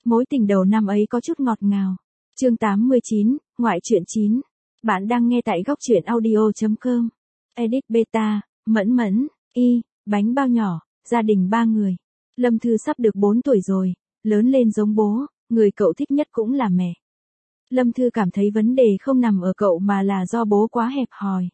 Mối tình đầu năm ấy có chút ngọt ngào. Chương 89, ngoại truyện 9. Bạn đang nghe tại góc truyện audio.com. Edit beta, Mẫn, bánh bao nhỏ, gia đình 3 người. Lâm Thư sắp được 4 tuổi rồi, lớn lên giống bố, người cậu thích nhất cũng là mẹ. Lâm Thư cảm thấy vấn đề không nằm ở cậu mà là do bố quá hẹp hòi.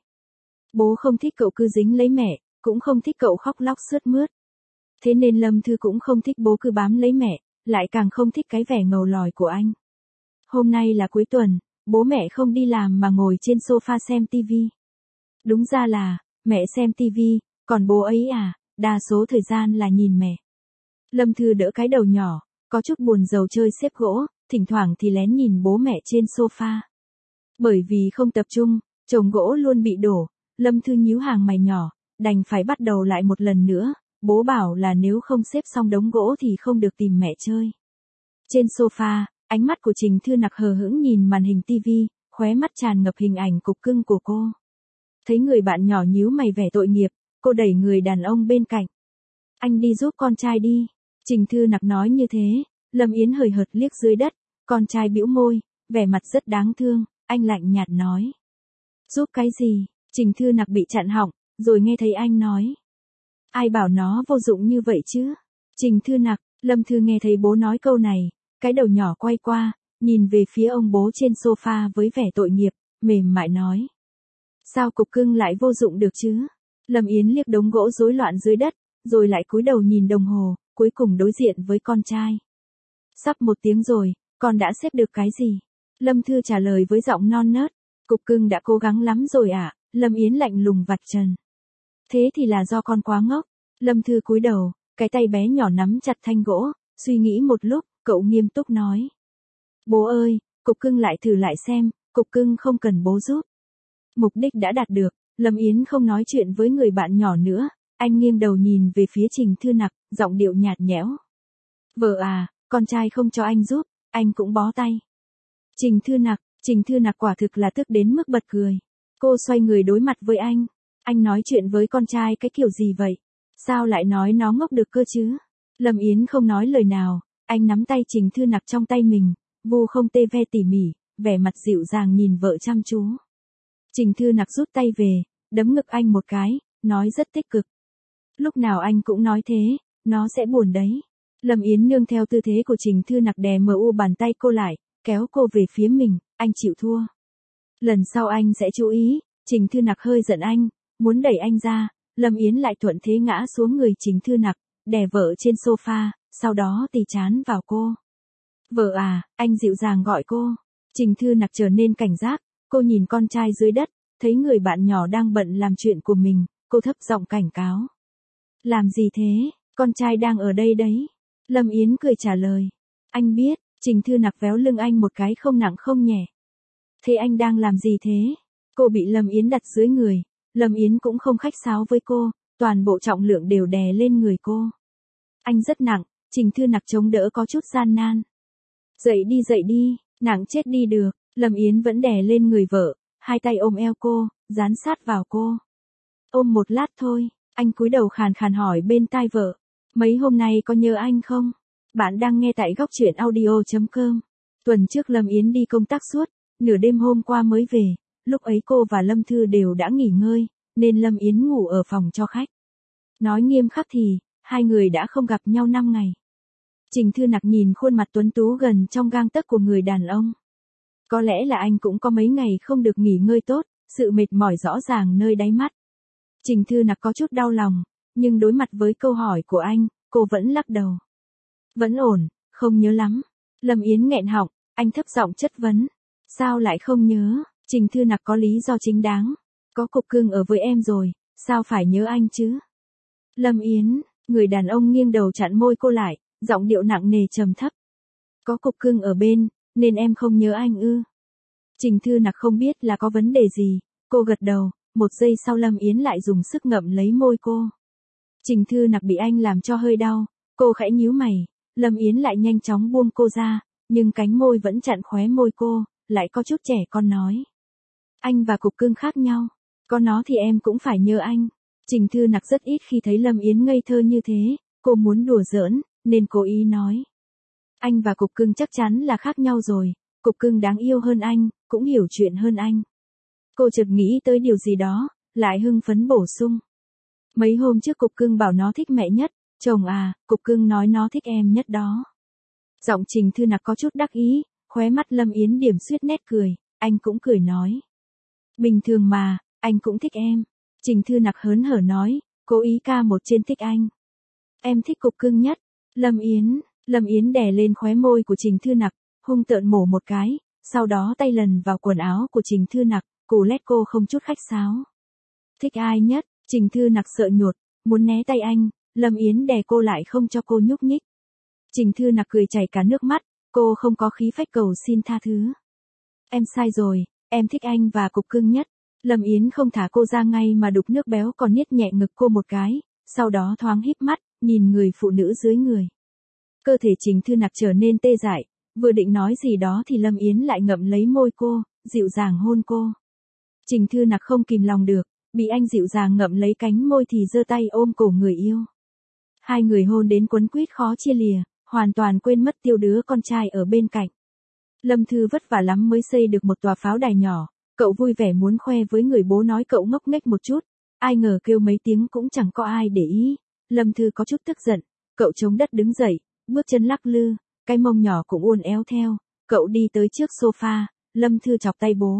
Bố không thích cậu cứ dính lấy mẹ, cũng không thích cậu khóc lóc sướt mướt. Thế nên Lâm Thư cũng không thích bố cứ bám lấy mẹ, lại càng không thích cái vẻ ngầu lòi của anh. Hôm nay là cuối tuần, bố mẹ không đi làm mà ngồi trên sofa xem tivi. Đúng ra là, mẹ xem tivi, còn bố ấy đa số thời gian là nhìn mẹ. Lâm Thư đỡ cái đầu nhỏ, có chút buồn rầu chơi xếp gỗ, thỉnh thoảng thì lén nhìn bố mẹ trên sofa. Bởi vì không tập trung, chồng gỗ luôn bị đổ, Lâm Thư nhíu hàng mày nhỏ, đành phải bắt đầu lại một lần nữa. Bố bảo là nếu không xếp xong đống gỗ thì không được tìm mẹ chơi. Trên sofa, ánh mắt của Trình Thư Nặc hờ hững nhìn màn hình tivi, khóe mắt tràn ngập hình ảnh cục cưng của cô. Thấy người bạn nhỏ nhíu mày vẻ tội nghiệp, cô đẩy người đàn ông bên cạnh. Anh đi giúp con trai đi. Trình Thư Nặc nói như thế, Lâm Yến hời hợt liếc dưới đất, con trai bĩu môi, vẻ mặt rất đáng thương, anh lạnh nhạt nói. Giúp cái gì? Trình Thư Nặc bị chặn họng, rồi nghe thấy anh nói. Ai bảo nó vô dụng như vậy chứ? Trình Thư Nặc, Lâm Thư nghe thấy bố nói câu này, cái đầu nhỏ quay qua, nhìn về phía ông bố trên sofa với vẻ tội nghiệp, mềm mại nói. Sao cục cưng lại vô dụng được chứ? Lâm Yến liếc đống gỗ rối loạn dưới đất, rồi lại cúi đầu nhìn đồng hồ, cuối cùng đối diện với con trai. Sắp 1 tiếng rồi, con đã xếp được cái gì? Lâm Thư trả lời với giọng non nớt. Cục cưng đã cố gắng lắm rồi ạ. Lâm Yến lạnh lùng vạch trần. Thế thì là do con quá ngốc. Lâm Thư cúi đầu, cái tay bé nhỏ nắm chặt thanh gỗ, suy nghĩ một lúc, cậu nghiêm túc nói. Bố ơi, cục cưng lại thử lại xem, cục cưng không cần bố giúp. Mục đích đã đạt được, Lâm Yến không nói chuyện với người bạn nhỏ nữa, anh nghiêng đầu nhìn về phía Trình Thư Nặc, giọng điệu nhạt nhẽo. Vợ con trai không cho anh giúp, anh cũng bó tay. Trình Thư Nặc quả thực là tức đến mức bật cười. Cô xoay người đối mặt với anh nói chuyện với con trai cái kiểu gì vậy? Sao lại nói nó ngốc được cơ chứ? Lâm Yến không nói lời nào, anh nắm tay Trình Thư Nặc trong tay mình, vu không tê ve tỉ mỉ, vẻ mặt dịu dàng nhìn vợ chăm chú. Trình Thư Nặc rút tay về, đấm ngực anh một cái, nói rất tích cực. Lúc nào anh cũng nói thế, nó sẽ buồn đấy. Lâm Yến nương theo tư thế của Trình Thư Nặc đè bàn tay cô lại, kéo cô về phía mình, anh chịu thua. Lần sau anh sẽ chú ý. Trình Thư Nặc hơi giận anh, muốn đẩy anh ra, Lâm Yến lại thuận thế ngã xuống người Trình Thư Nặc, đè vợ trên sofa, sau đó tì trán vào cô. Vợ anh dịu dàng gọi cô. Trình Thư Nặc trở nên cảnh giác, cô nhìn con trai dưới đất, thấy người bạn nhỏ đang bận làm chuyện của mình, cô thấp giọng cảnh cáo. Làm gì thế, con trai đang ở đây đấy. Lâm Yến cười trả lời. Anh biết. Trình Thư Nặc véo lưng anh một cái không nặng không nhẹ. Thế anh đang làm gì thế? Cô bị Lâm Yến đặt dưới người, Lâm Yến cũng không khách sáo với cô, toàn bộ trọng lượng đều đè lên người cô. Anh rất nặng, Trình Thư Nặc chống đỡ có chút gian nan. Dậy đi, nặng chết đi được, Lâm Yến vẫn đè lên người vợ, hai tay ôm eo cô, dán sát vào cô. Ôm một lát thôi, anh cúi đầu khàn khàn hỏi bên tai vợ. Mấy hôm nay có nhớ anh không? Bạn đang nghe tại góc truyện audio.com. Tuần trước Lâm Yến đi công tác suốt, nửa đêm hôm qua mới về, lúc ấy cô và Lâm Thư đều đã nghỉ ngơi, nên Lâm Yến ngủ ở phòng cho khách. Nói nghiêm khắc thì, hai người đã không gặp nhau 5 ngày. Trình Thư Nặc nhìn khuôn mặt tuấn tú gần trong gang tấc của người đàn ông. Có lẽ là anh cũng có mấy ngày không được nghỉ ngơi tốt, sự mệt mỏi rõ ràng nơi đáy mắt. Trình Thư Nặc có chút đau lòng, nhưng đối mặt với câu hỏi của anh, cô vẫn lắc đầu. Vẫn ổn, không nhớ lắm. Lâm Yến nghẹn họng, anh thấp giọng chất vấn. Sao lại không nhớ? Trình Thư Nặc có lý do chính đáng. Có cục cưng ở với em rồi, sao phải nhớ anh chứ? Lâm Yến, người đàn ông nghiêng đầu chặn môi cô lại, giọng điệu nặng nề trầm thấp. Có cục cưng ở bên, nên em không nhớ anh ư? Trình Thư Nặc không biết là có vấn đề gì, cô gật đầu, 1 giây sau Lâm Yến lại dùng sức ngậm lấy môi cô. Trình Thư Nặc bị anh làm cho hơi đau, cô khẽ nhíu mày, Lâm Yến lại nhanh chóng buông cô ra, nhưng cánh môi vẫn chặn khóe môi cô, lại có chút trẻ con nói. Anh và cục cưng khác nhau, có nó thì em cũng phải nhớ anh. Trình Thư Nặc rất ít khi thấy Lâm Yến ngây thơ như thế, cô muốn đùa giỡn, nên cố ý nói. Anh và cục cưng chắc chắn là khác nhau rồi, cục cưng đáng yêu hơn anh, cũng hiểu chuyện hơn anh. Cô chợt nghĩ tới điều gì đó, lại hưng phấn bổ sung. Mấy hôm trước cục cưng bảo nó thích mẹ nhất, chồng à, cục cưng nói nó thích em nhất đó. Giọng Trình Thư Nặc có chút đắc ý, khóe mắt Lâm Yến điểm xuyết nét cười, anh cũng cười nói. Bình thường mà, anh cũng thích em. Trình Thư Nặc hớn hở nói, cố ý ca một trên thích anh. Em thích cục cưng nhất. Lâm Yến đè lên khóe môi của Trình Thư Nặc, hung tợn mổ một cái, sau đó tay lần vào quần áo của Trình Thư Nặc, cù lét cô không chút khách sáo. Thích ai nhất? Trình Thư Nặc sợ nhột, muốn né tay anh, Lâm Yến đè cô lại không cho cô nhúc nhích. Trình Thư Nặc cười chảy cả nước mắt, cô không có khí phách cầu xin tha thứ. Em sai rồi, em thích anh và cục cưng nhất. Lâm Yến không thả cô ra ngay mà đục nước béo còn niết nhẹ ngực cô một cái, sau đó thoáng híp mắt, nhìn người phụ nữ dưới người. Cơ thể Trình Thư Nặc trở nên tê dại, vừa định nói gì đó thì Lâm Yến lại ngậm lấy môi cô, dịu dàng hôn cô. Trình Thư Nặc không kìm lòng được, bị anh dịu dàng ngậm lấy cánh môi thì giơ tay ôm cổ người yêu. Hai người hôn đến quấn quýt khó chia lìa, hoàn toàn quên mất tiêu đứa con trai ở bên cạnh. Lâm Thư vất vả lắm mới xây được một tòa pháo đài nhỏ, cậu vui vẻ muốn khoe với người bố nói cậu ngốc nghếch một chút, ai ngờ kêu mấy tiếng cũng chẳng có ai để ý. Lâm Thư có chút tức giận, cậu chống đất đứng dậy, bước chân lắc lư, cái mông nhỏ cũng uốn éo theo, cậu đi tới trước sofa, Lâm Thư chọc tay bố.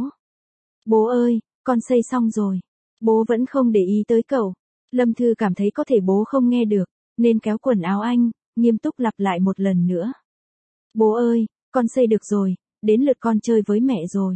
Bố ơi, con xây xong rồi. Bố vẫn không để ý tới cậu. Lâm Thư cảm thấy có thể bố không nghe được, nên kéo quần áo anh, nghiêm túc lặp lại một lần nữa. Bố ơi, con xây được rồi, đến lượt con chơi với mẹ rồi.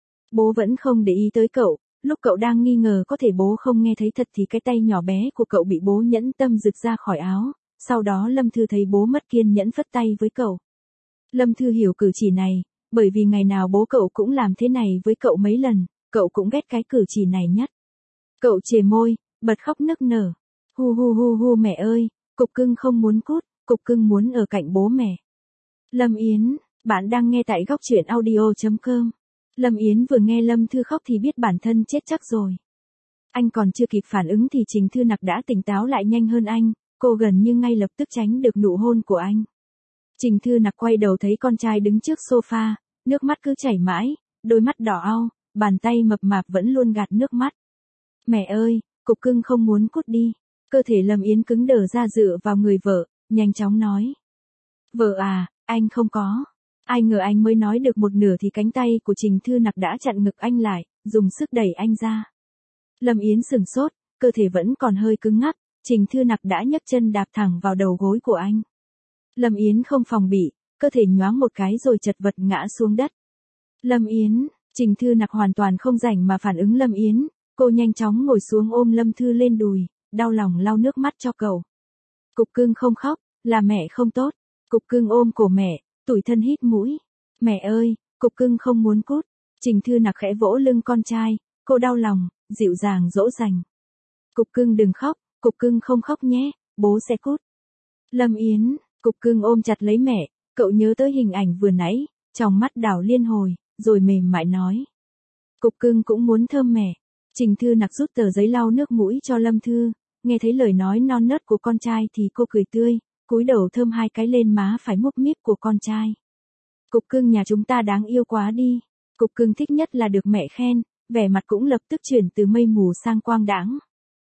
Bố vẫn không để ý tới cậu, lúc cậu đang nghi ngờ có thể bố không nghe thấy thật thì cái tay nhỏ bé của cậu bị bố nhẫn tâm giựt ra khỏi áo, sau đó Lâm Thư thấy bố mất kiên nhẫn phất tay với cậu. Lâm Thư hiểu cử chỉ này, bởi vì ngày nào bố cậu cũng làm thế này với cậu mấy lần, cậu cũng ghét cái cử chỉ này nhất. Cậu chề môi, bật khóc nức nở. Hu hu hu hu mẹ ơi, cục cưng không muốn cút, cục cưng muốn ở cạnh bố mẹ. Lâm Yến, bạn đang nghe tại góc truyện audio.com. Lâm Yến vừa nghe Lâm Thư khóc thì biết bản thân chết chắc rồi. Anh còn chưa kịp phản ứng thì Trình Thư Nặc đã tỉnh táo lại nhanh hơn anh, cô gần như ngay lập tức tránh được nụ hôn của anh. Trình Thư Nặc quay đầu thấy con trai đứng trước sofa, nước mắt cứ chảy mãi, đôi mắt đỏ au, bàn tay mập mạp vẫn luôn gạt nước mắt. Mẹ ơi, cục cưng không muốn cút đi. Cơ thể Lâm Yến cứng đờ ra dựa vào người vợ, nhanh chóng nói. Vợ à, anh không có. Ai ngờ anh mới nói được một nửa thì cánh tay của Trình Thư Nặc đã chặn ngực anh lại, dùng sức đẩy anh ra. Lâm Yến sửng sốt, cơ thể vẫn còn hơi cứng ngắc, Trình Thư Nặc đã nhấc chân đạp thẳng vào đầu gối của anh. Lâm Yến không phòng bị, cơ thể nhoáng một cái rồi chật vật ngã xuống đất. Lâm Yến, Trình Thư Nặc hoàn toàn không rảnh mà phản ứng Lâm Yến, cô nhanh chóng ngồi xuống ôm Lâm Thư lên đùi, đau lòng lau nước mắt cho cậu. Cục cưng không khóc, là mẹ không tốt. Cục cưng ôm cổ mẹ, tủi thân hít mũi. Mẹ ơi, cục cưng không muốn cút. Trình Thư Nặc khẽ vỗ lưng con trai, cô đau lòng, dịu dàng dỗ dành. Cục cưng đừng khóc, cục cưng không khóc nhé, bố sẽ cút. Lâm Yến, cục cưng ôm chặt lấy mẹ, cậu nhớ tới hình ảnh vừa nãy, trong mắt đảo liên hồi, rồi mềm mại nói. Cục cưng cũng muốn thơm mẹ. Trình Thư Nặc rút tờ giấy lau nước mũi cho Lâm Thư, nghe thấy lời nói non nớt của con trai thì cô cười tươi, cúi đầu thơm hai cái lên má phải múp míp của con trai. Cục cưng nhà chúng ta đáng yêu quá đi. Cục cưng thích nhất là được mẹ khen, vẻ mặt cũng lập tức chuyển từ mây mù sang quang đãng.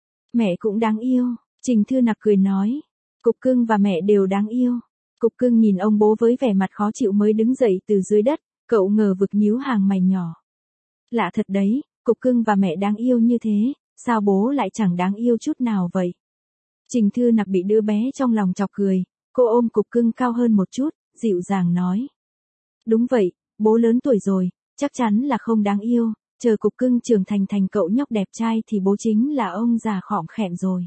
Mẹ cũng đáng yêu, Trình Thư Nặc cười nói. Cục cưng và mẹ đều đáng yêu. Cục cưng nhìn ông bố với vẻ mặt khó chịu mới đứng dậy từ dưới đất, cậu ngờ vực nhíu hàng mày nhỏ. Lạ thật đấy, cục cưng và mẹ đáng yêu như thế, sao bố lại chẳng đáng yêu chút nào vậy? Trình Thư Nặc bị đứa bé trong lòng chọc cười, cô ôm cục cưng cao hơn một chút, dịu dàng nói. Đúng vậy, bố lớn tuổi rồi, chắc chắn là không đáng yêu, chờ cục cưng trưởng thành thành cậu nhóc đẹp trai thì bố chính là ông già khỏm khẹm rồi.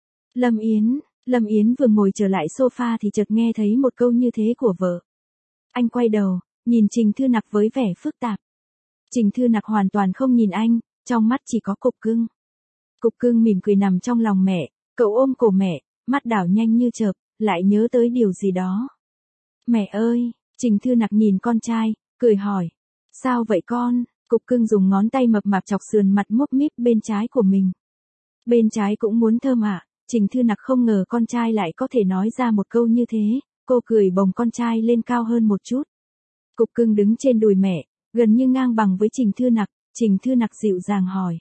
Lâm Yến vừa ngồi trở lại sofa thì chợt nghe thấy một câu như thế của vợ. Anh quay đầu, nhìn Trình Thư Nặc với vẻ phức tạp. Trình Thư Nặc hoàn toàn không nhìn anh, trong mắt chỉ có cục cưng. Cục cưng mỉm cười nằm trong lòng mẹ, cậu ôm cổ mẹ, mắt đảo nhanh như chợp, lại nhớ tới điều gì đó. Mẹ ơi, Trình Thư Nặc nhìn con trai, cười hỏi. Sao vậy con? Cục cưng dùng ngón tay mập mạp chọc sườn mặt múp míp bên trái của mình. Bên trái cũng muốn thơm ạ. Trình Thư Nặc không ngờ con trai lại có thể nói ra một câu như thế, cô cười bồng con trai lên cao hơn một chút. Cục cưng đứng trên đùi mẹ, gần như ngang bằng với Trình Thư Nặc. Trình Thư Nặc dịu dàng hỏi.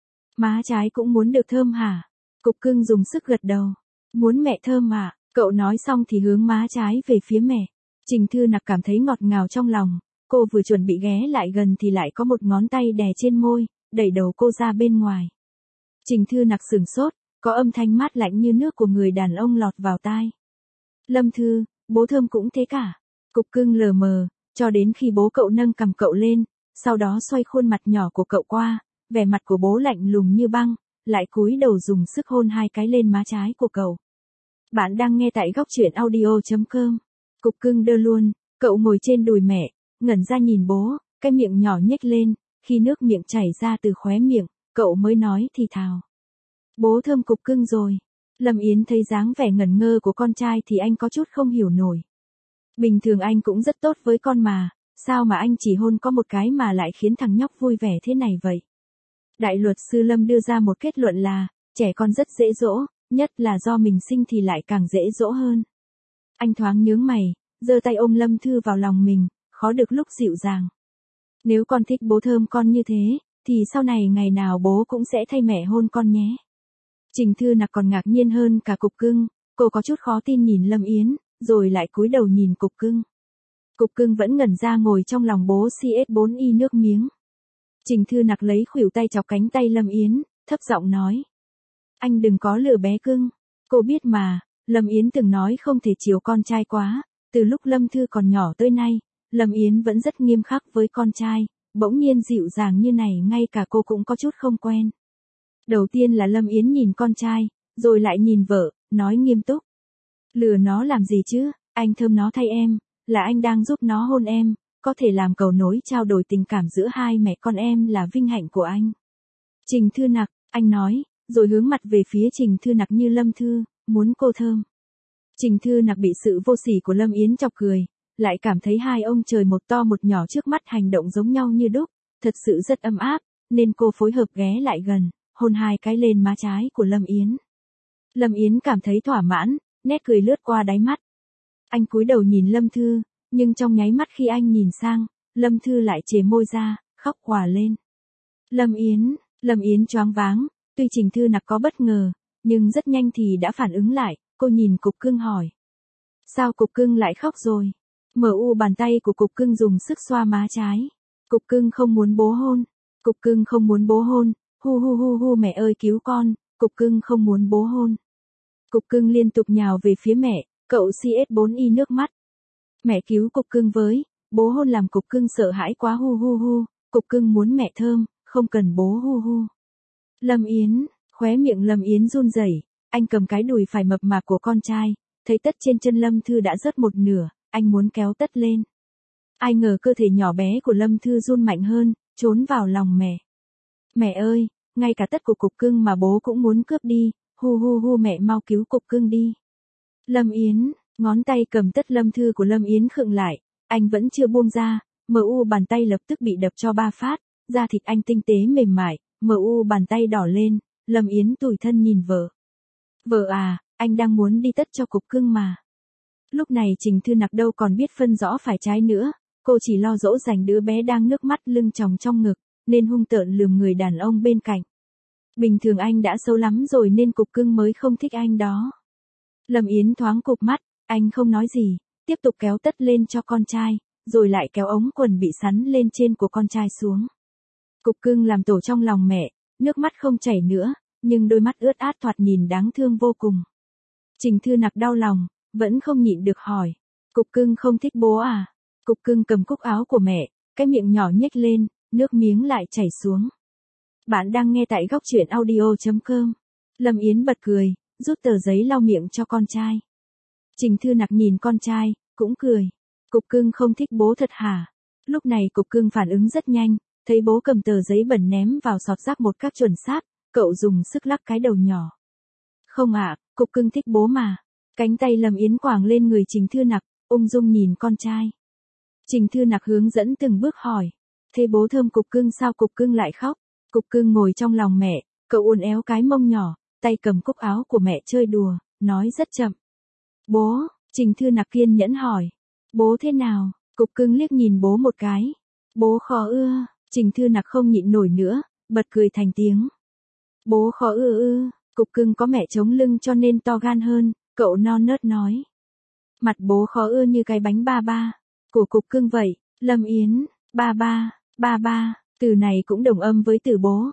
Má trái cũng muốn được thơm hả? Cục cưng dùng sức gật đầu. Muốn mẹ thơm à? Cậu nói xong thì hướng má trái về phía mẹ. Trình Thư Nặc cảm thấy ngọt ngào trong lòng. Cô vừa chuẩn bị ghé lại gần thì lại có một ngón tay đè trên môi, đẩy đầu cô ra bên ngoài. Trình Thư Nặc sửng sốt, có âm thanh mát lạnh như nước của người đàn ông lọt vào tai. Lâm Thư, bố thơm cũng thế cả. Cục cưng lờ mờ, cho đến khi bố cậu nâng cằm cậu lên, sau đó xoay khuôn mặt nhỏ của cậu qua, vẻ mặt của bố lạnh lùng như băng, lại cúi đầu dùng sức hôn 2 cái lên má trái của cậu. Bạn đang nghe tại góc truyện audio.com. Cục cưng đơ luôn, cậu ngồi trên đùi mẹ, ngẩn ra nhìn bố, cái miệng nhỏ nhếch lên, khi nước miệng chảy ra từ khóe miệng, cậu mới nói thì thào. Bố thơm cục cưng rồi. Lâm Yến thấy dáng vẻ ngẩn ngơ của con trai thì anh có chút không hiểu nổi. Bình thường anh cũng rất tốt với con mà, sao mà anh chỉ hôn có một cái mà lại khiến thằng nhóc vui vẻ thế này vậy? Đại luật sư Lâm đưa ra một kết luận là, trẻ con rất dễ dỗ, nhất là do mình sinh thì lại càng dễ dỗ hơn. Anh thoáng nhướng mày, giơ tay ôm Lâm Thư vào lòng mình, khó được lúc dịu dàng. Nếu con thích bố thơm con như thế, thì sau này ngày nào bố cũng sẽ thay mẹ hôn con nhé. Trình Thư Nặc còn ngạc nhiên hơn cả cục cưng, cô có chút khó tin nhìn Lâm Yến, rồi lại cúi đầu nhìn cục cưng. Cục cưng vẫn ngẩn ra ngồi trong lòng bố CS4Y nước miếng. Trình Thư Nặc lấy khuỷu tay chọc cánh tay Lâm Yến, thấp giọng nói. Anh đừng có lừa bé cưng. Cô biết mà, Lâm Yến từng nói không thể chiều con trai quá, từ lúc Lâm Thư còn nhỏ tới nay, Lâm Yến vẫn rất nghiêm khắc với con trai, bỗng nhiên dịu dàng như này ngay cả cô cũng có chút không quen. Đầu tiên là Lâm Yến nhìn con trai, rồi lại nhìn vợ, nói nghiêm túc. Lừa nó làm gì chứ, anh thơm nó thay em, là anh đang giúp nó hôn em, có thể làm cầu nối trao đổi tình cảm giữa hai mẹ con em là vinh hạnh của anh. Trình Thư Nặc, anh nói, rồi hướng mặt về phía Trình Thư Nặc như Lâm Thư, muốn cô thơm. Trình Thư Nặc bị sự vô sỉ của Lâm Yến chọc cười, lại cảm thấy hai ông trời một to một nhỏ trước mắt hành động giống nhau như đúc, thật sự rất ấm áp, nên cô phối hợp ghé lại gần, hôn 2 cái lên má trái của Lâm Yến. Lâm Yến cảm thấy thỏa mãn, nét cười lướt qua đáy mắt. Anh cúi đầu nhìn Lâm Thư, nhưng trong nháy mắt khi anh nhìn sang, Lâm Thư lại chề môi ra, khóc òa lên. Lâm Yến choáng váng, tuy Trình Thư Nặc có bất ngờ, nhưng rất nhanh thì đã phản ứng lại, cô nhìn cục cưng hỏi. Sao cục cưng lại khóc rồi? Bàn tay của cục cưng dùng sức xoa má trái. Cục cưng không muốn bố hôn. Cục cưng không muốn bố hôn. Hu hu hu hu mẹ ơi cứu con, cục cưng không muốn bố hôn. Cục cưng liên tục nhào về phía mẹ, cậu CS4Y nước mắt. Mẹ cứu cục cưng với, bố hôn làm cục cưng sợ hãi quá hu hu hu, cục cưng muốn mẹ thơm, không cần bố hu hu. Lâm Yến, khóe miệng Lâm Yến run rẩy, anh cầm cái đùi phải mập mạp của con trai, thấy tất trên chân Lâm Thư đã rớt một nửa, anh muốn kéo tất lên. Ai ngờ cơ thể nhỏ bé của Lâm Thư run mạnh hơn, trốn vào lòng mẹ. Mẹ ơi, ngay cả tất của cục cưng mà bố cũng muốn cướp đi, hu hu hu mẹ mau cứu cục cưng đi. Lâm Yến, ngón tay cầm tất Lâm Thư của Lâm Yến khựng lại, anh vẫn chưa buông ra, bàn tay lập tức bị đập cho 3 phát, da thịt anh tinh tế mềm mại, bàn tay đỏ lên, Lâm Yến tủi thân nhìn vợ. Vợ à, anh đang muốn đi tất cho cục cưng mà. Lúc này Trình Thư Nặc đâu còn biết phân rõ phải trái nữa, cô chỉ lo dỗ dành đứa bé đang nước mắt lưng tròng trong ngực, nên hung tợn lườm người đàn ông bên cạnh. Bình thường anh đã xấu lắm rồi nên cục cưng mới không thích anh đó. Lâm Yến thoáng cụp mắt, anh không nói gì, tiếp tục kéo tất lên cho con trai, rồi lại kéo ống quần bị sắn lên trên của con trai xuống. Cục cưng làm tổ trong lòng mẹ, nước mắt không chảy nữa, nhưng đôi mắt ướt át thoạt nhìn đáng thương vô cùng. Trình Thư Nặc đau lòng, vẫn không nhịn được hỏi. Cục cưng không thích bố à? Cục cưng cầm cúc áo của mẹ, cái miệng nhỏ nhếch lên, nước miếng lại chảy xuống. Bạn đang nghe tại góc truyện audio.com. Lâm Yến bật cười, rút tờ giấy lau miệng cho con trai. Trình Thư Nặc nhìn con trai, cũng cười. Cục cưng không thích bố thật hả? Lúc này cục cưng phản ứng rất nhanh, thấy bố cầm tờ giấy bẩn ném vào sọt rác một cách chuẩn xác, cậu dùng sức lắc cái đầu nhỏ. Không ạ, cục cưng thích bố mà. Cánh tay Lâm Yến quàng lên người Trình Thư Nặc, ung dung nhìn con trai. Trình Thư Nặc hướng dẫn từng bước hỏi. Thế bố thơm cục cưng sao cục cưng lại khóc? Cục cưng ngồi trong lòng mẹ, cậu uốn éo cái mông nhỏ, tay cầm cúc áo của mẹ chơi đùa, nói rất chậm. Bố, Trình Thư Nặc kiên nhẫn hỏi. Bố thế nào? Cục cưng liếc nhìn bố một cái. Bố khó ưa. Trình Thư Nặc không nhịn nổi nữa, bật cười thành tiếng. Bố khó ưa ư? Cục cưng có mẹ chống lưng cho nên to gan hơn, cậu non nớt nói. Mặt bố khó ưa như cái bánh ba ba của cục cưng vậy. Lâm Yến, ba ba, từ này cũng đồng âm với từ bố.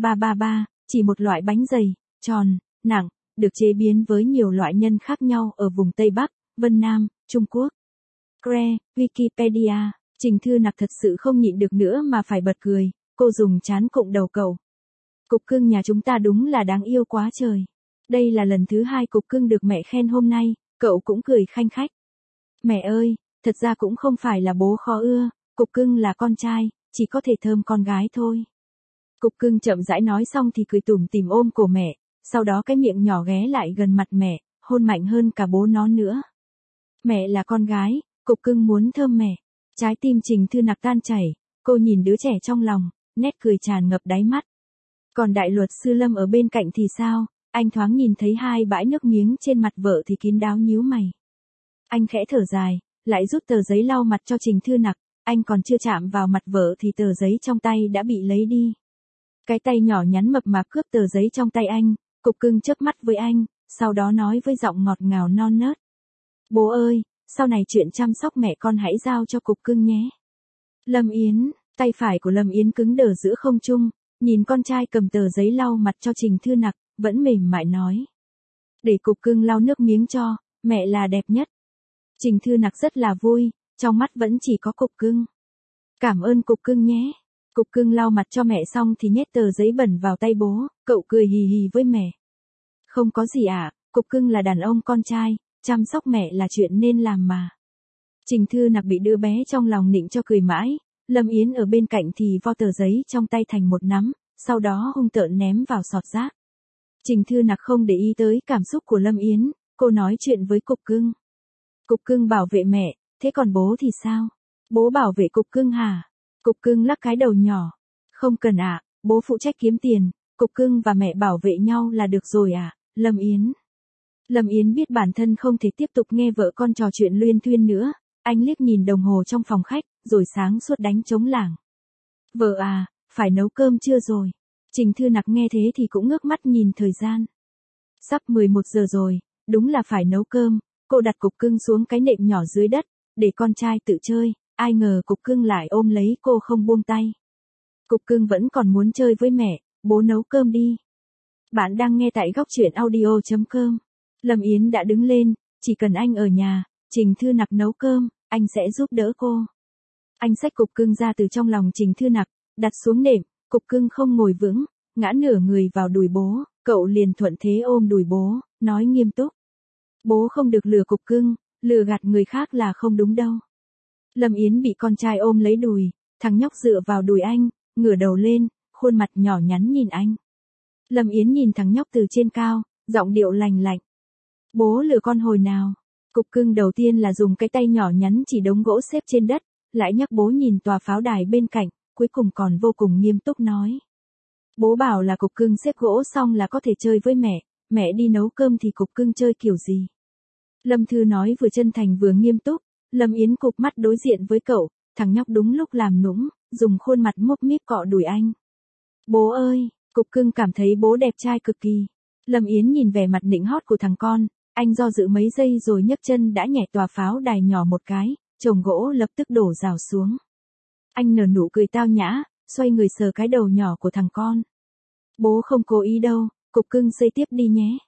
Ba, chỉ một loại bánh dày, tròn, nặng, được chế biến với nhiều loại nhân khác nhau ở vùng Tây Bắc, Vân Nam, Trung Quốc. Cre, Wikipedia. Trình Thư Nặc thật sự không nhịn được nữa mà phải bật cười, cô dùng trán cụng đầu cậu. Cục cưng nhà chúng ta đúng là đáng yêu quá trời. Đây là lần thứ 2 cục cưng được mẹ khen hôm nay, cậu cũng cười khanh khách. Mẹ ơi, thật ra cũng không phải là bố khó ưa, cục cưng là con trai, chỉ có thể thơm con gái thôi. Cục cưng chậm rãi nói xong thì cười tủm tỉm ôm cổ mẹ, sau đó cái miệng nhỏ ghé lại gần mặt mẹ, hôn mạnh hơn cả bố nó nữa. Mẹ là con gái, cục cưng muốn thơm mẹ. Trái tim Trình Thư Nặc tan chảy, cô nhìn đứa trẻ trong lòng, nét cười tràn ngập đáy mắt. Còn đại luật sư Lâm ở bên cạnh thì sao? Anh thoáng nhìn thấy 2 bãi nước miếng trên mặt vợ thì kín đáo nhíu mày. Anh khẽ thở dài, lại rút tờ giấy lau mặt cho Trình Thư Nặc, anh còn chưa chạm vào mặt vợ thì tờ giấy trong tay đã bị lấy đi. Cái tay nhỏ nhắn mập mạp cướp tờ giấy trong tay anh, cục cưng chớp mắt với anh, sau đó nói với giọng ngọt ngào non nớt. Bố ơi, sau này chuyện chăm sóc mẹ con hãy giao cho cục cưng nhé. Lâm Yến, tay phải của Lâm Yến cứng đờ giữa không trung, nhìn con trai cầm tờ giấy lau mặt cho Trình Thư Nặc, vẫn mềm mại nói. Để cục cưng lau nước miếng cho, mẹ là đẹp nhất. Trình Thư Nặc rất là vui, trong mắt vẫn chỉ có cục cưng. Cảm ơn cục cưng nhé. Cục cưng lau mặt cho mẹ xong thì nhét tờ giấy bẩn vào tay bố, cậu cười hì hì với mẹ. Không có gì ạ, cục cưng là đàn ông con trai, chăm sóc mẹ là chuyện nên làm mà. Trình Thư Nặc bị đứa bé trong lòng nịnh cho cười mãi, Lâm Yến ở bên cạnh thì vo tờ giấy trong tay thành một nắm, sau đó hung tợn ném vào sọt rác. Trình Thư Nặc không để ý tới cảm xúc của Lâm Yến, cô nói chuyện với cục cưng. Cục cưng bảo vệ mẹ, thế còn bố thì sao? Bố bảo vệ cục cưng hả? Cục cưng lắc cái đầu nhỏ. Không cần ạ, bố phụ trách kiếm tiền, cục cưng và mẹ bảo vệ nhau là được rồi ạ, Lâm Yến. Lâm Yến biết bản thân không thể tiếp tục nghe vợ con trò chuyện luyên thuyên nữa, anh liếc nhìn đồng hồ trong phòng khách, rồi sáng suốt đánh trống lảng. Vợ à, phải nấu cơm chưa rồi? Trình Thư Nặc nghe thế thì cũng ngước mắt nhìn thời gian. Sắp 11 giờ rồi, đúng là phải nấu cơm, cô đặt cục cưng xuống cái nệm nhỏ dưới đất, để con trai tự chơi, ai ngờ cục cưng lại ôm lấy cô không buông tay. Cục cưng vẫn còn muốn chơi với mẹ, bố nấu cơm đi. Bạn đang nghe tại góc truyện audio.com. Lâm Yến đã đứng lên, chỉ cần anh ở nhà, Trình Thư Nặc nấu cơm, anh sẽ giúp đỡ cô. Anh xách cục cưng ra từ trong lòng Trình Thư Nặc, đặt xuống nệm, cục cưng không ngồi vững, ngã nửa người vào đùi bố, cậu liền thuận thế ôm đùi bố, nói nghiêm túc. Bố không được lừa cục cưng, lừa gạt người khác là không đúng đâu. Lâm Yến bị con trai ôm lấy đùi, thằng nhóc dựa vào đùi anh, ngửa đầu lên, khuôn mặt nhỏ nhắn nhìn anh. Lâm Yến nhìn thằng nhóc từ trên cao, giọng điệu lành lạnh. Bố lừa con hồi nào? Cục cưng đầu tiên là dùng cái tay nhỏ nhắn chỉ đống gỗ xếp trên đất, lại nhắc bố nhìn tòa pháo đài bên cạnh, cuối cùng còn vô cùng nghiêm túc nói. Bố bảo là cục cưng xếp gỗ xong là có thể chơi với mẹ đi nấu cơm thì cục cưng chơi kiểu gì? Lâm Thư nói vừa chân thành vừa nghiêm túc, Lâm Yến cụp mắt đối diện với cậu, thằng nhóc đúng lúc làm nũng, dùng khuôn mặt mốp míp cọ đùi anh. Bố ơi, cục cưng cảm thấy bố đẹp trai cực kỳ. Lâm Yến nhìn vẻ mặt nịnh hót của thằng con, anh do dự mấy giây rồi nhấc chân đã nhảy tòa pháo đài nhỏ một cái, chồng gỗ lập tức đổ rào xuống. Anh nở nụ cười tao nhã, xoay người sờ cái đầu nhỏ của thằng con. Bố không cố ý đâu, cục cưng xây tiếp đi nhé.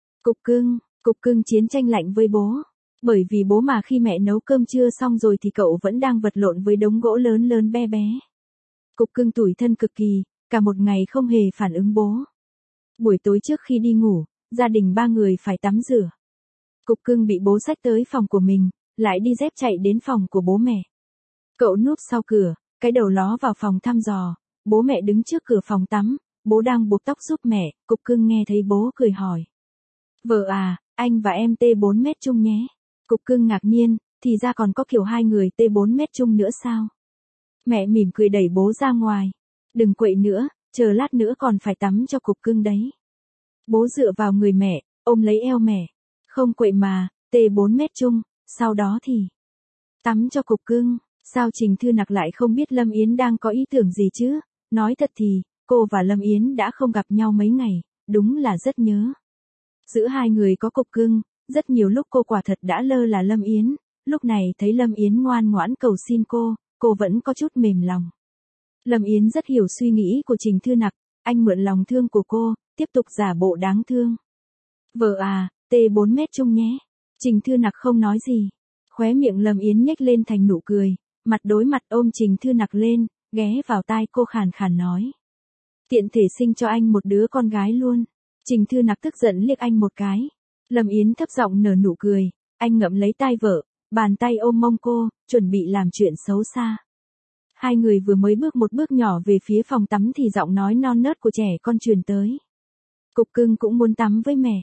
Cục cưng chiến tranh lạnh với bố. Bởi vì bố mà khi mẹ nấu cơm trưa xong rồi thì cậu vẫn đang vật lộn với đống gỗ lớn lớn bé bé. Cục cưng tủi thân cực kỳ, cả một ngày không hề phản ứng bố. Buổi tối trước khi đi ngủ, gia đình 3 người phải tắm rửa. Cục cưng bị bố xách tới phòng của mình, lại đi dép chạy đến phòng của bố mẹ. Cậu núp sau cửa, cái đầu ló vào phòng thăm dò, bố mẹ đứng trước cửa phòng tắm, bố đang buộc tóc giúp mẹ, cục cưng nghe thấy bố cười hỏi. Vợ à, anh và em tê 4 mét chung nhé. Cục cưng ngạc nhiên, thì ra còn có kiểu 2 người tê 4 mét chung nữa sao? Mẹ mỉm cười đẩy bố ra ngoài. Đừng quậy nữa, chờ lát nữa còn phải tắm cho cục cưng đấy. Bố dựa vào người mẹ, ôm lấy eo mẹ. Không quậy mà, T4 mét chung, sau đó thì tắm cho cục cưng. Sao Trình Thư Nặc lại không biết Lâm Yến đang có ý tưởng gì chứ? Nói thật thì, cô và Lâm Yến đã không gặp nhau mấy ngày, đúng là rất nhớ. Giữa hai người có cục cưng, rất nhiều lúc cô quả thật đã lơ là Lâm Yến, lúc này thấy Lâm Yến ngoan ngoãn cầu xin cô vẫn có chút mềm lòng. Lâm Yến rất hiểu suy nghĩ của Trình Thư Nặc, anh mượn lòng thương của cô, tiếp tục giả bộ đáng thương. Vợ à, T4 mét chung nhé. Trình Thư Nặc không nói gì. Khóe miệng Lâm Yến nhếch lên thành nụ cười, mặt đối mặt ôm Trình Thư Nặc lên, ghé vào tai cô khàn khàn nói. Tiện thể sinh cho anh một đứa con gái luôn. Trình Thư Nặc tức giận liếc anh một cái. Lâm Yến thấp giọng nở nụ cười, anh ngậm lấy tai vợ, bàn tay ôm mông cô, chuẩn bị làm chuyện xấu xa. Hai người vừa mới bước một bước nhỏ về phía phòng tắm thì giọng nói non nớt của trẻ con truyền tới. Cục cưng cũng muốn tắm với mẹ.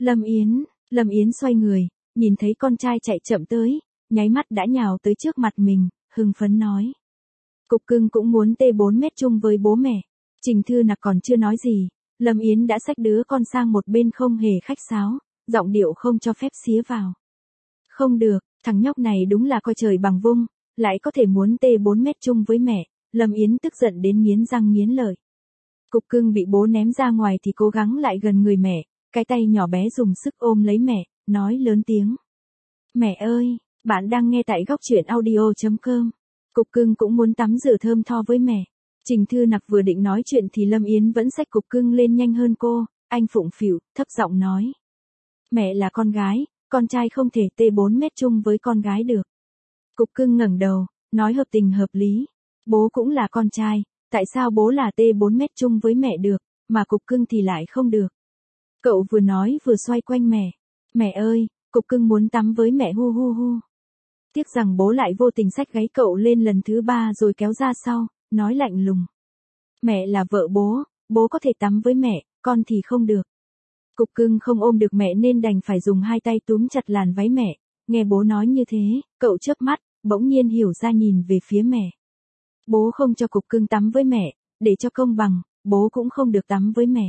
Lâm Yến xoay người, nhìn thấy con trai chạy chậm tới, nháy mắt đã nhào tới trước mặt mình, hưng phấn nói. Cục cưng cũng muốn T4 mét chung với bố mẹ. Trình Thư Nặc còn chưa nói gì, Lâm Yến đã xách đứa con sang một bên không hề khách sáo, giọng điệu không cho phép xía vào. Không được, thằng nhóc này đúng là coi trời bằng vung, lại có thể muốn T4 mét chung với mẹ. Lâm Yến tức giận đến nghiến răng nghiến lợi. Cục cưng bị bố ném ra ngoài thì cố gắng lại gần người mẹ, cái tay nhỏ bé dùng sức ôm lấy mẹ, nói lớn tiếng. Mẹ ơi, bạn đang nghe tại góc truyện audio.com. Cục cưng cũng muốn tắm rửa thơm tho với mẹ. Trình Thư Nặc vừa định nói chuyện thì Lâm Yến vẫn xách cục cưng lên nhanh hơn cô, anh phụng phịu, thấp giọng nói. Mẹ là con gái, con trai không thể T4 mét chung với con gái được. Cục cưng ngẩng đầu, nói hợp tình hợp lý. Bố cũng là con trai, tại sao bố là T4 mét chung với mẹ được, mà cục cưng thì lại không được. Cậu vừa nói vừa xoay quanh mẹ. Mẹ ơi, cục cưng muốn tắm với mẹ hu hu hu. Tiếc rằng bố lại vô tình xách gáy cậu lên lần thứ 3 rồi kéo ra sau, nói lạnh lùng. Mẹ là vợ bố có thể tắm với mẹ, con thì không được. Cục cưng không ôm được mẹ nên đành phải dùng hai tay túm chặt làn váy mẹ. Nghe bố nói như thế, cậu chớp mắt, bỗng nhiên hiểu ra nhìn về phía mẹ. Bố không cho cục cưng tắm với mẹ, để cho công bằng, bố cũng không được tắm với mẹ.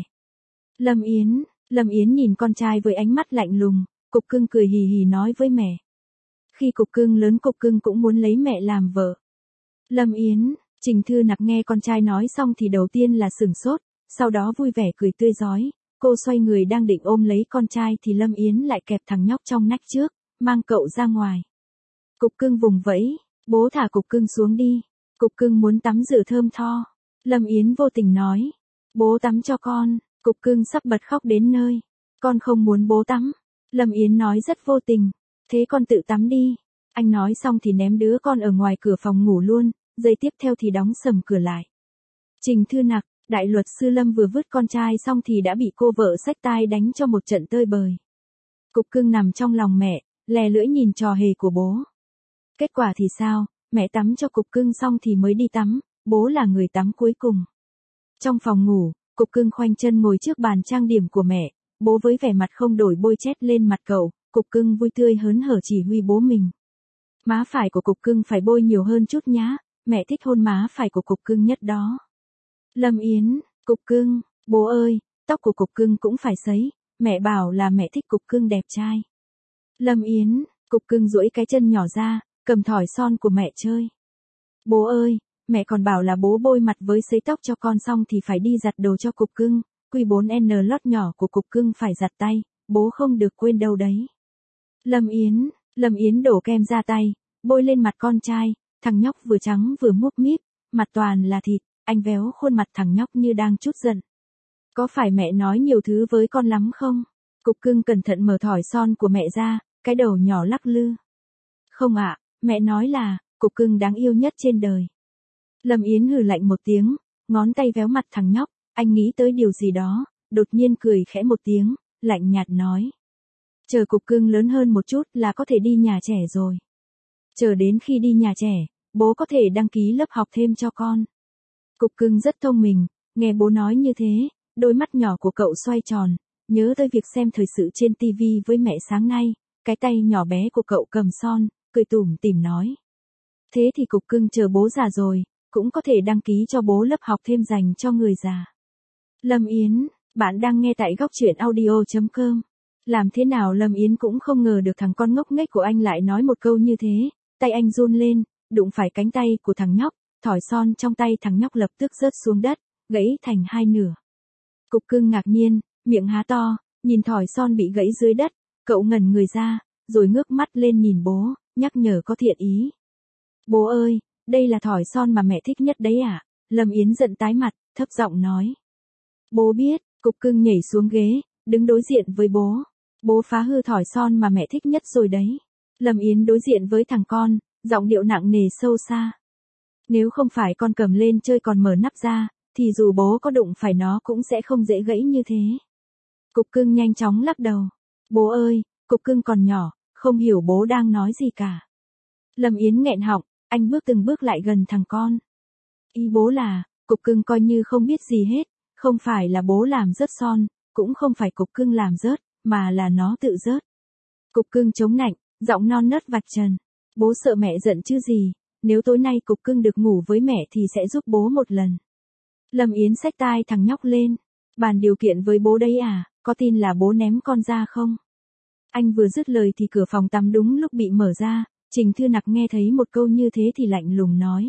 Lâm Yến nhìn con trai với ánh mắt lạnh lùng, cục cưng cười hì hì nói với mẹ. Khi cục cưng lớn cục cưng cũng muốn lấy mẹ làm vợ. Lâm Yến, Trình Thư Nặc nghe con trai nói xong thì đầu tiên là sửng sốt, sau đó vui vẻ cười tươi rói. Cô xoay người đang định ôm lấy con trai thì Lâm Yến lại kẹp thằng nhóc trong nách trước, mang cậu ra ngoài. Cục cưng vùng vẫy, bố thả cục cưng xuống đi. Cục cưng muốn tắm rửa thơm tho. Lâm Yến vô tình nói. Bố tắm cho con. Cục cưng sắp bật khóc đến nơi. Con không muốn bố tắm. Lâm Yến nói rất vô tình. Thế con tự tắm đi. Anh nói xong thì ném đứa con ở ngoài cửa phòng ngủ luôn, giây tiếp theo thì đóng sầm cửa lại. Trình Thư Nặc, đại luật sư Lâm vừa vứt con trai xong thì đã bị cô vợ xách tai đánh cho một trận tơi bời. Cục cưng nằm trong lòng mẹ, lè lưỡi nhìn trò hề của bố. Kết quả thì sao, mẹ tắm cho cục cưng xong thì mới đi tắm, bố là người tắm cuối cùng. Trong phòng ngủ, cục cưng khoanh chân ngồi trước bàn trang điểm của mẹ, bố với vẻ mặt không đổi bôi chét lên mặt cậu, cục cưng vui tươi hớn hở chỉ huy bố mình. Má phải của cục cưng phải bôi nhiều hơn chút nhá, mẹ thích hôn má phải của cục cưng nhất đó. Lâm Yến, cục cưng, bố ơi, tóc của cục cưng cũng phải sấy, mẹ bảo là mẹ thích cục cưng đẹp trai. Lâm Yến, cục cưng duỗi cái chân nhỏ ra, cầm thỏi son của mẹ chơi. Bố ơi, mẹ còn bảo là bố bôi mặt với sấy tóc cho con xong thì phải đi giặt đồ cho cục cưng, Q4N lót nhỏ của cục cưng phải giặt tay, bố không được quên đâu đấy. Lâm Yến đổ kem ra tay, bôi lên mặt con trai, thằng nhóc vừa trắng vừa múp míp, mặt toàn là thịt, anh véo khuôn mặt thằng nhóc như đang trút giận. Có phải mẹ nói nhiều thứ với con lắm không? Cục cưng cẩn thận mở thỏi son của mẹ ra, cái đầu nhỏ lắc lư. Không ạ, mẹ nói là, cục cưng đáng yêu nhất trên đời. Lâm Yến hừ lạnh một tiếng, ngón tay véo mặt thằng nhóc, anh nghĩ tới điều gì đó, đột nhiên cười khẽ một tiếng, lạnh nhạt nói. Chờ cục cưng lớn hơn một chút là có thể đi nhà trẻ rồi. Chờ đến khi đi nhà trẻ, bố có thể đăng ký lớp học thêm cho con. Cục cưng rất thông minh, nghe bố nói như thế, đôi mắt nhỏ của cậu xoay tròn, nhớ tới việc xem thời sự trên TV với mẹ sáng nay, cái tay nhỏ bé của cậu cầm son, cười tủm tỉm nói. Thế thì cục cưng chờ bố già rồi, cũng có thể đăng ký cho bố lớp học thêm dành cho người già. Lâm Yến, bạn đang nghe tại góc truyện audio.com. Làm thế nào Lâm Yến cũng không ngờ được thằng con ngốc nghếch của anh lại nói một câu như thế, tay anh run lên, đụng phải cánh tay của thằng nhóc, thỏi son trong tay thằng nhóc lập tức rớt xuống đất, gãy thành hai nửa. Cục Cưng ngạc nhiên, miệng há to, nhìn thỏi son bị gãy dưới đất, cậu ngẩn người ra, rồi ngước mắt lên nhìn bố, nhắc nhở có thiện ý. Bố ơi, đây là thỏi son mà mẹ thích nhất đấy à? Lâm Yến giận tái mặt, thấp giọng nói. Bố biết. Cục Cưng nhảy xuống ghế, đứng đối diện với bố. Bố phá hư thỏi son mà mẹ thích nhất rồi đấy. Lâm Yến đối diện với thằng con, giọng điệu nặng nề sâu xa. Nếu không phải con cầm lên chơi còn mở nắp ra, thì dù bố có đụng phải nó cũng sẽ không dễ gãy như thế. Cục Cưng nhanh chóng lắc đầu. Bố ơi, Cục Cưng còn nhỏ, không hiểu bố đang nói gì cả. Lâm Yến nghẹn họng, anh bước từng bước lại gần thằng con. Ý bố là, Cục Cưng coi như không biết gì hết, không phải là bố làm rớt son, cũng không phải Cục Cưng làm rớt, mà là nó tự rớt. Cục Cưng chống nạnh, giọng non nớt vạch trần. Bố sợ mẹ giận chứ gì, nếu tối nay Cục Cưng được ngủ với mẹ thì sẽ giúp bố một lần. Lâm Yến xách tai thằng nhóc lên. Bàn điều kiện với bố đấy à, có tin là bố ném con ra không? Anh vừa dứt lời thì cửa phòng tắm đúng lúc bị mở ra, Trình Thư Nặc nghe thấy một câu như thế thì lạnh lùng nói.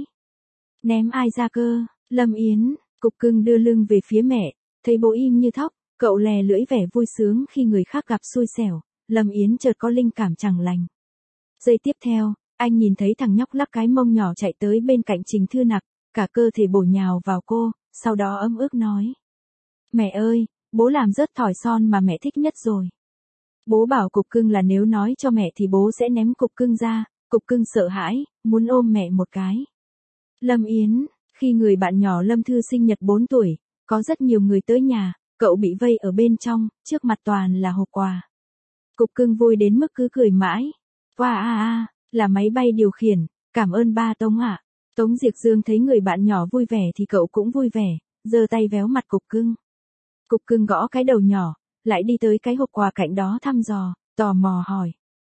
Ném ai ra cơ? Lâm Yến. Cục Cưng đưa lưng về phía mẹ, thấy bố im như thóc, cậu lè lưỡi vẻ vui sướng khi người khác gặp xui xẻo, Lâm Yến chợt có linh cảm chẳng lành. Giây tiếp theo, anh nhìn thấy thằng nhóc lắc cái mông nhỏ chạy tới bên cạnh Trình Thư Nặc, cả cơ thể bổ nhào vào cô, sau đó ấm ức nói. Mẹ ơi, bố làm rớt thỏi son mà mẹ thích nhất rồi. Bố bảo Cục Cưng là nếu nói cho mẹ thì bố sẽ ném Cục Cưng ra, Cục Cưng sợ hãi, muốn ôm mẹ một cái. Lâm Yến. Khi người bạn nhỏ Lâm Thư sinh nhật 4 tuổi, có rất nhiều người tới nhà, cậu bị vây ở bên trong, trước mặt toàn là hộp quà. Cục Cưng vui đến mức cứ cười mãi. Wow, là máy bay điều khiển, cảm ơn ba Tống ạ. Tống Diệc Dương thấy người bạn nhỏ vui vẻ thì cậu cũng vui vẻ, giơ tay véo mặt Cục Cưng. Cục Cưng gõ cái đầu nhỏ, lại đi tới cái hộp quà cạnh đó thăm dò, tò mò hỏi.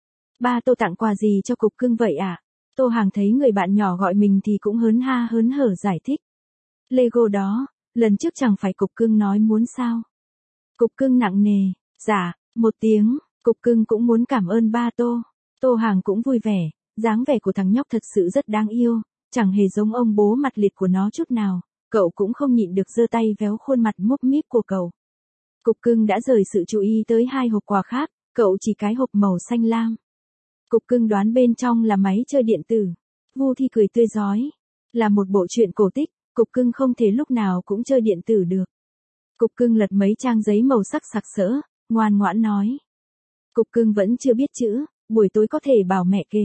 Ba Tô tặng quà gì cho Cục Cưng vậy ạ? Tô Hàng thấy người bạn nhỏ gọi mình thì cũng hớn ha hớn hở giải thích. Lego đó, lần trước chẳng phải Cục Cưng nói muốn sao? Cục Cưng nặng nề, dạ, một tiếng, Cục Cưng cũng muốn cảm ơn ba Tô. Tô Hàng cũng vui vẻ, dáng vẻ của thằng nhóc thật sự rất đáng yêu, chẳng hề giống ông bố mặt liệt của nó chút nào, cậu cũng không nhịn được giơ tay véo khuôn mặt múp míp của cậu. Cục Cưng đã rời sự chú ý tới hai hộp quà khác, cậu chỉ cái hộp màu xanh lam. Cục Cưng đoán bên trong là máy chơi điện tử. Vu Thi cười tươi rói. Là một bộ truyện cổ tích, Cục Cưng không thể lúc nào cũng chơi điện tử được. Cục Cưng lật mấy trang giấy màu sắc sặc sỡ, ngoan ngoãn nói. Cục Cưng vẫn chưa biết chữ, buổi tối có thể bảo mẹ kể.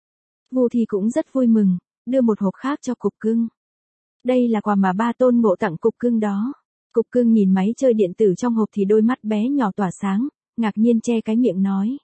Vu Thi cũng rất vui mừng, đưa một hộp khác cho Cục Cưng. Đây là quà mà ba Tôn Ngộ tặng Cục Cưng đó. Cục Cưng nhìn máy chơi điện tử trong hộp thì đôi mắt bé nhỏ tỏa sáng, ngạc nhiên che cái miệng nói.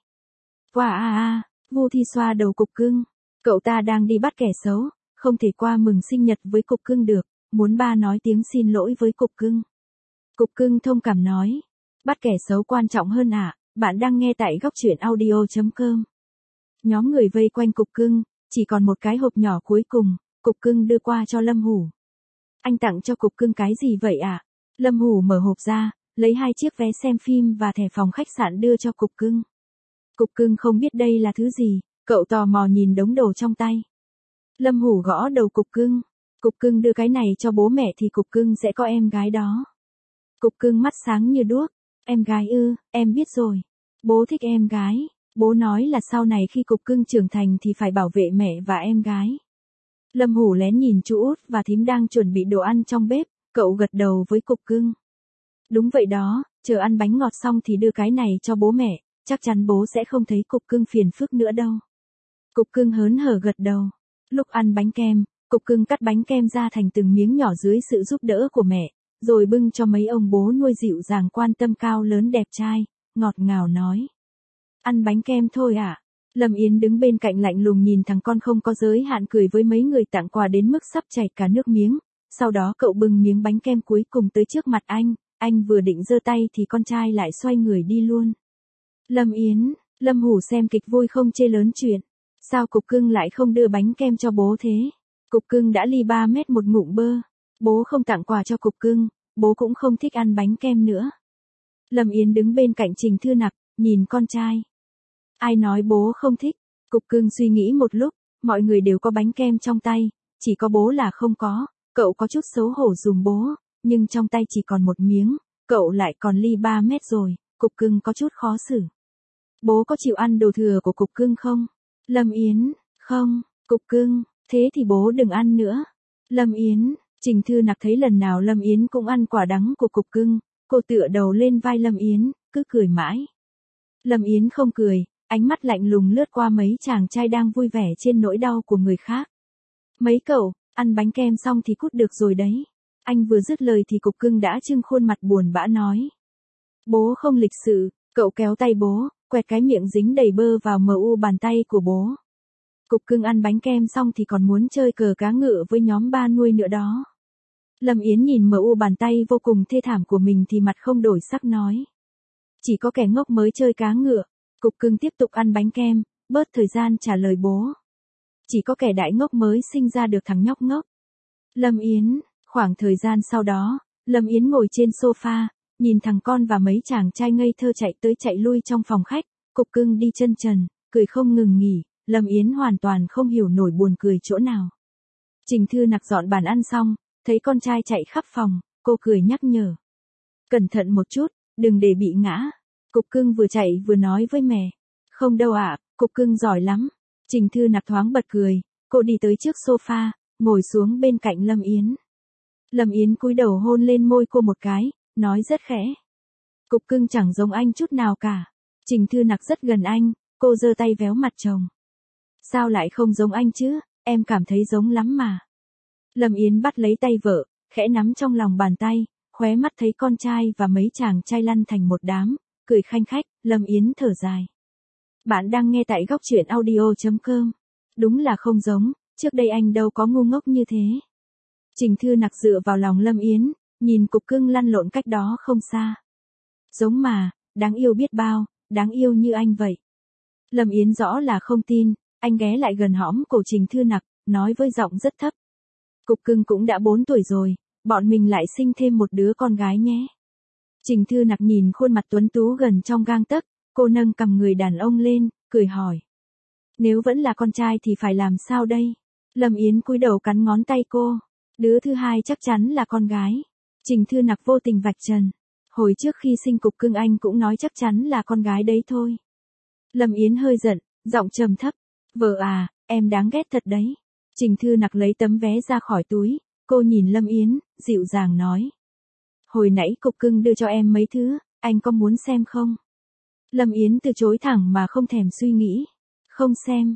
Wow, Vu Thi xoa đầu Cục Cưng. Cậu ta đang đi bắt kẻ xấu, không thể qua mừng sinh nhật với Cục Cưng được, muốn ba nói tiếng xin lỗi với Cục Cưng. Cục Cưng thông cảm nói. Bắt kẻ xấu quan trọng hơn ạ, bạn đang nghe tại góc truyện audio.com. Nhóm người vây quanh Cục Cưng, chỉ còn một cái hộp nhỏ cuối cùng, Cục Cưng đưa qua cho Lâm Hủ. Anh tặng cho Cục Cưng cái gì vậy ạ? Lâm Hủ mở hộp ra, lấy 2 chiếc vé xem phim và thẻ phòng khách sạn đưa cho Cục Cưng. Cục Cưng không biết đây là thứ gì, cậu tò mò nhìn đống đồ trong tay. Lâm Hủ gõ đầu Cục Cưng. Cục Cưng đưa cái này cho bố mẹ thì Cục Cưng sẽ có em gái đó. Cục Cưng mắt sáng như đuốc. Em gái ư, em biết rồi. Bố thích em gái. Bố nói là sau này khi Cục Cưng trưởng thành thì phải bảo vệ mẹ và em gái. Lâm Hủ lén nhìn chú Út và thím đang chuẩn bị đồ ăn trong bếp, cậu gật đầu với Cục Cưng. Đúng vậy đó, chờ ăn bánh ngọt xong thì đưa cái này cho bố mẹ, chắc chắn bố sẽ không thấy Cục Cưng phiền phức nữa đâu. Cục Cưng hớn hở gật đầu. Lúc ăn bánh kem, Cục Cưng cắt bánh kem ra thành từng miếng nhỏ dưới sự giúp đỡ của mẹ, rồi bưng cho mấy ông bố nuôi dịu dàng quan tâm cao lớn đẹp trai, ngọt ngào nói. Ăn bánh kem thôi à? Lâm Yến đứng bên cạnh lạnh lùng nhìn thằng con không có giới hạn cười với mấy người tặng quà đến mức sắp chảy cả nước miếng. Sau đó cậu bưng miếng bánh kem cuối cùng tới trước mặt anh vừa định giơ tay thì con trai lại xoay người đi luôn. Lâm Yến, Lâm Hủ xem kịch vui không chê lớn chuyện. Sao Cục Cưng lại không đưa bánh kem cho bố thế? Cục Cưng đã ly 3 mét một ngụm bơ. Bố không tặng quà cho Cục Cưng, bố cũng không thích ăn bánh kem nữa. Lâm Yến đứng bên cạnh Trình Thư Nặc, nhìn con trai. Ai nói bố không thích? Cục cưng suy nghĩ một lúc, mọi người đều có bánh kem trong tay, chỉ có bố là không có, cậu có chút xấu hổ dùm bố, nhưng trong tay chỉ còn một miếng, cậu lại còn ly 3 mét rồi, cục cưng có chút khó xử. Bố có chịu ăn đồ thừa của cục cưng không? Lâm Yến, không, cục cưng, thế thì bố đừng ăn nữa. Lâm Yến, Trình Thư Nặc thấy lần nào Lâm Yến cũng ăn quả đắng của cục cưng, cô tựa đầu lên vai Lâm Yến, cứ cười mãi. Lâm Yến không cười, ánh mắt lạnh lùng lướt qua mấy chàng trai đang vui vẻ trên nỗi đau của người khác. Mấy cậu, ăn bánh kem xong thì cút được rồi đấy. Anh vừa dứt lời thì cục cưng đã trưng khuôn mặt buồn bã nói. Bố không lịch sự, cậu kéo tay bố, quẹt cái miệng dính đầy bơ vào mu bàn tay của bố. Cục cưng ăn bánh kem xong thì còn muốn chơi cờ cá ngựa với nhóm ba nuôi nữa đó. Lâm Yến nhìn mu bàn tay vô cùng thê thảm của mình thì mặt không đổi sắc nói. Chỉ có kẻ ngốc mới chơi cá ngựa. Cục cưng tiếp tục ăn bánh kem, bớt thời gian trả lời bố. Chỉ có kẻ đại ngốc mới sinh ra được thằng nhóc ngốc. Lâm Yến, khoảng thời gian sau đó, Lâm Yến ngồi trên sofa, nhìn thằng con và mấy chàng trai ngây thơ chạy tới chạy lui trong phòng khách, cục cưng đi chân trần, cười không ngừng nghỉ, Lâm Yến hoàn toàn không hiểu nổi buồn cười chỗ nào. Trình Thư Nặc dọn bàn ăn xong, thấy con trai chạy khắp phòng, cô cười nhắc nhở. Cẩn thận một chút, đừng để bị ngã. Cục cưng vừa chạy vừa nói với mẹ. Không đâu ạ, cục cưng giỏi lắm. Trình Thư Nặc thoáng bật cười, cô đi tới trước sofa, ngồi xuống bên cạnh Lâm Yến. Lâm Yến cúi đầu hôn lên môi cô một cái, nói rất khẽ. Cục cưng chẳng giống anh chút nào cả. Trình Thư Nặc rất gần anh, cô giơ tay véo mặt chồng. Sao lại không giống anh chứ, em cảm thấy giống lắm mà. Lâm Yến bắt lấy tay vợ, khẽ nắm trong lòng bàn tay, khóe mắt thấy con trai và mấy chàng trai lăn thành một đám, cười khanh khách, Lâm Yến thở dài. Bạn đang nghe tại góc truyện audio.com. Đúng là không giống, trước đây anh đâu có ngu ngốc như thế. Trình Thư Nặc dựa vào lòng Lâm Yến, nhìn cục cưng lăn lộn cách đó không xa. Giống mà, đáng yêu biết bao, đáng yêu như anh vậy. Lâm Yến rõ là không tin, anh ghé lại gần hõm cổ Trình Thư Nặc, nói với giọng rất thấp. Cục cưng cũng đã 4 tuổi rồi, bọn mình lại sinh thêm một đứa con gái nhé. Trình Thư Nặc nhìn khuôn mặt tuấn tú gần trong gang tấc, cô nâng cằm người đàn ông lên, cười hỏi. Nếu vẫn là con trai thì phải làm sao đây? Lâm Yến cúi đầu cắn ngón tay cô. Đứa thứ hai chắc chắn là con gái. Trình Thư Nặc vô tình vạch trần. Hồi trước khi sinh cục cưng anh cũng nói chắc chắn là con gái đấy thôi. Lâm Yến hơi giận, giọng trầm thấp. Vợ à, em đáng ghét thật đấy. Trình Thư Nặc lấy tấm vé ra khỏi túi, cô nhìn Lâm Yến, dịu dàng nói. Hồi nãy cục cưng đưa cho em mấy thứ, anh có muốn xem không? Lâm Yến từ chối thẳng mà không thèm suy nghĩ. Không xem,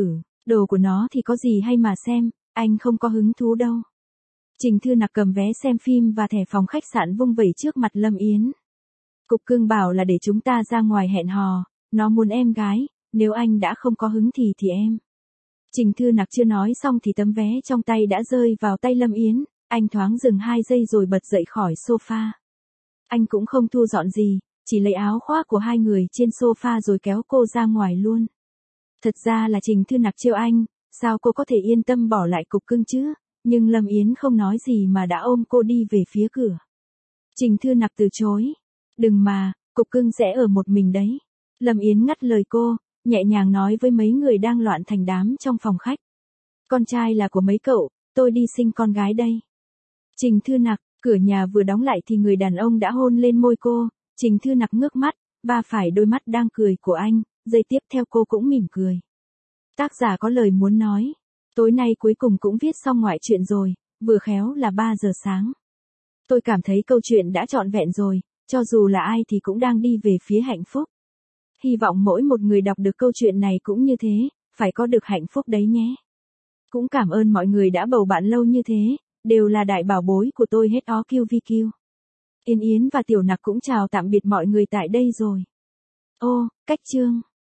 đồ của nó thì có gì hay mà xem, anh không có hứng thú đâu. Trình Thư Nặc cầm vé xem phim và thẻ phòng khách sạn vung vẩy trước mặt Lâm Yến. Cục cưng bảo là để chúng ta ra ngoài hẹn hò, nó muốn em gái, nếu anh đã không có hứng thì em. Trình Thư Nặc chưa nói xong thì tấm vé trong tay đã rơi vào tay Lâm Yến, anh thoáng dừng 2 giây rồi bật dậy khỏi sofa. Anh cũng không thu dọn gì, chỉ lấy áo khoác của hai người trên sofa rồi kéo cô ra ngoài luôn. Thật ra là Trình Thư Nặc trêu anh, sao cô có thể yên tâm bỏ lại cục cưng chứ, nhưng Lâm Yến không nói gì mà đã ôm cô đi về phía cửa. Trình Thư Nặc từ chối. Đừng mà, cục cưng sẽ ở một mình đấy. Lâm Yến ngắt lời cô, nhẹ nhàng nói với mấy người đang loạn thành đám trong phòng khách. Con trai là của mấy cậu, tôi đi sinh con gái đây. Trình Thư Nặc, cửa nhà vừa đóng lại thì người đàn ông đã hôn lên môi cô, Trình Thư Nặc ngước mắt, va phải đôi mắt đang cười của anh, giây tiếp theo cô cũng mỉm cười. Tác giả có lời muốn nói, tối nay cuối cùng cũng viết xong ngoại truyện rồi, vừa khéo là 3 giờ sáng. Tôi cảm thấy câu chuyện đã trọn vẹn rồi, cho dù là ai thì cũng đang đi về phía hạnh phúc. Hy vọng mỗi một người đọc được câu chuyện này cũng như thế, phải có được hạnh phúc đấy nhé. Cũng cảm ơn mọi người đã bầu bạn lâu như thế, đều là đại bảo bối của tôi hết ó QVQ. Yên Yến và Tiểu Nặc cũng chào tạm biệt mọi người tại đây rồi. Ô, cách chương.